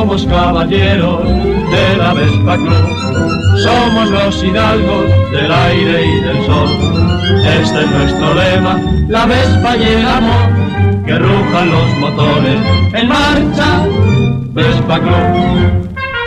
Somos caballeros de la Vespa Club, somos los hidalgos del aire y del sol. Este es nuestro lema, la Vespa y el amor, que rujan los motores, en marcha, Vespa Club.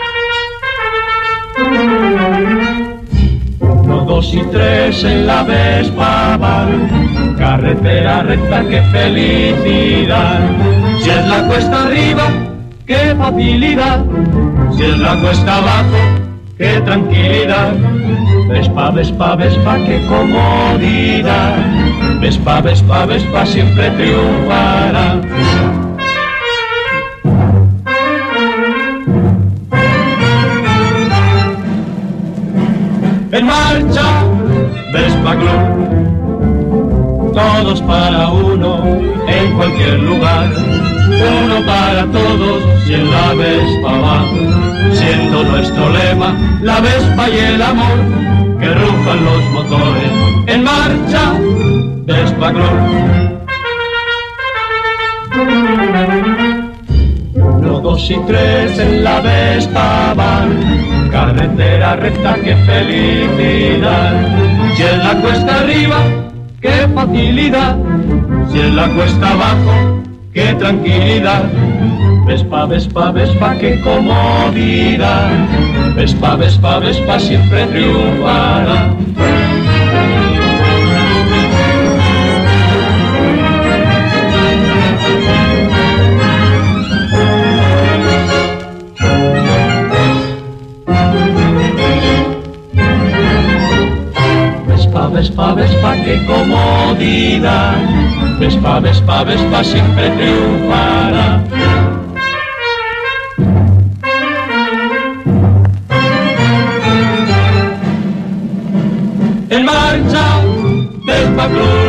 1, 2 y 3 en la Vespa van, carretera recta, qué felicidad. Si es la cuesta arriba, qué facilidad, si es la cuesta abajo, qué tranquilidad. Vespa, Vespa, Vespa, qué comodidad. Vespa, Vespa, Vespa, siempre triunfará. En marcha, Vespa Club, todos para uno, en cualquier lugar. Uno para todos, si en la Vespa va, siendo nuestro lema, la Vespa y el amor, que rujan los motores, en marcha, Vespa Club. 1, 2 y 3 en la Vespa van, carretera recta, qué felicidad. Si en la cuesta arriba, qué facilidad, si en la cuesta abajo, qué tranquilidad. Vespa, Vespa, Vespa, qué comodidad. Vespa, Vespa, Vespa, siempre triunfará. Vespa, Vespa, Vespa, qué comodidad. Vespa, Vespa, Vespa, siempre triunfará. En marcha, Vespa Club.